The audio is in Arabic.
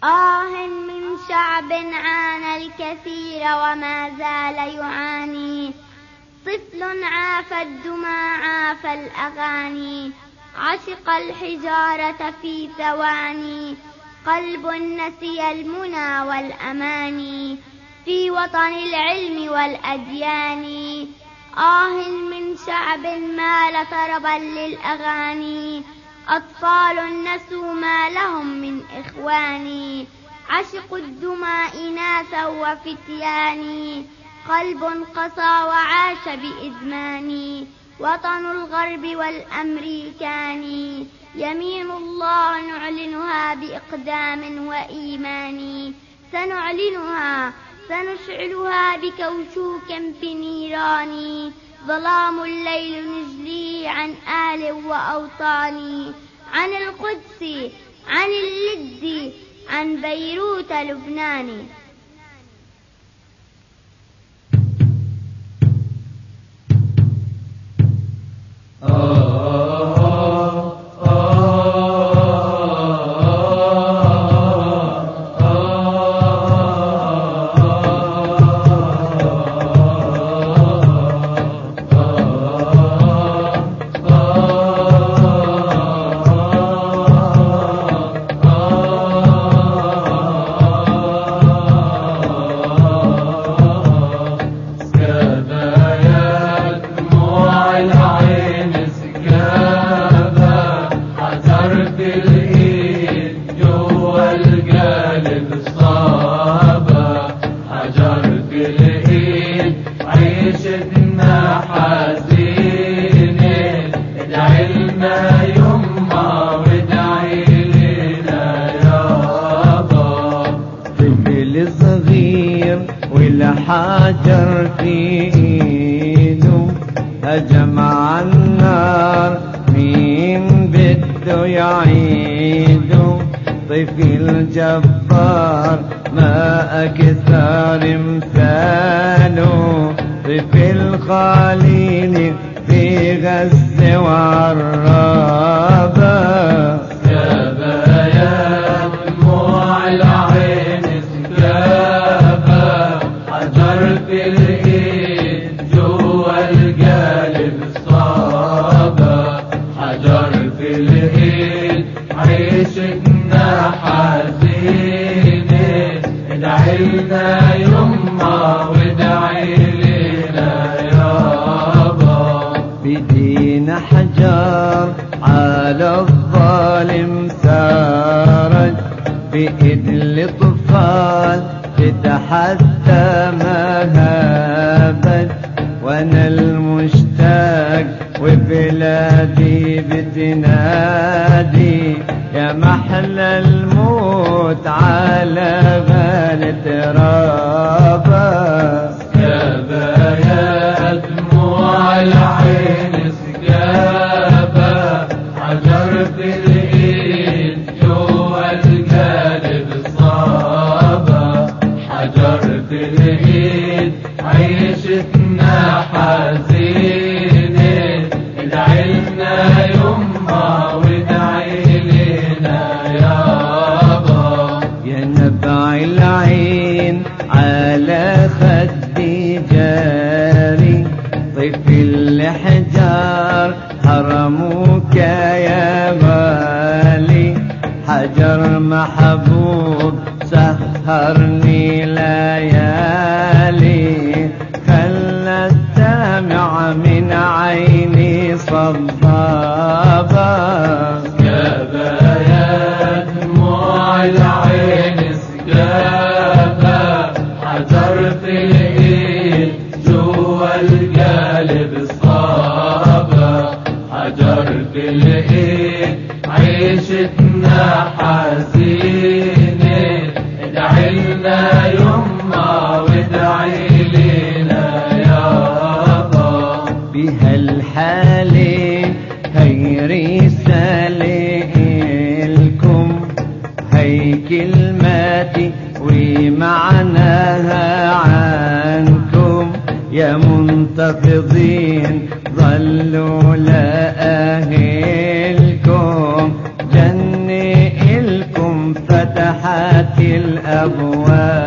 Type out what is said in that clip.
من شعب عانى الكثير وما زال يعاني، طفل عافى الدمى عافى الأغاني، عشق الحجارة في ثواني، قلب نسي المنى والأماني في وطن العلم والأديان. من شعب مال طربا للأغاني، أطفال نسوا ما لهم من إخوان، عشقوا الدمى إناثا وفتيان، قلب قسى وعاش بإدمان، وطن الغرب والأمريكان، يمين الله نعلنها بإقدام وإيمان، سنعلنها سنشعلها بكوشوك في نيران، ظلام الليل نجليه عن آل وأوطان، عن القدس عن اللد عن بيروت لبنان. حجر في ايده هجم على النار، مين بده يعيده؟ طفل جبار ما أكثر مثاله، طفل خليلي في غزة وعرابة. عيشتنا حزينة، ادعي لنا يما وادعي لنا يابا. بدينا حجر على الظالم سارج، بإيد الأطفال تتحدى مهابت، وانا المشتاق وبلادي بتنادي يا محلى الموت على غال ترابة. سكابة يا دموع العين سكابة، حجر في الايد جوا القلب صابة، حجر في الايد عيشتنا حزينة، ادعي لنا يما وادعي لنا يابا. يا نبع العين على خدي جاري، طفل الحجار حرموك يا غالي، حجر محبوب سهرني ليالي، خلى الدمع من عيني صبابة. سكابة يا دموع العين سكابة، حجر في الايد جوا القلب صابة، حجر في الايد عيشتنا حزينة، ادعي لنا يما وادعي لنا يابا. بهالحالة هي رسالة إلكم، هي كلماتي ومعناها عنكم، يا منتفضين ظلوا لأهلكم، جنة إلكم فتحت أبواب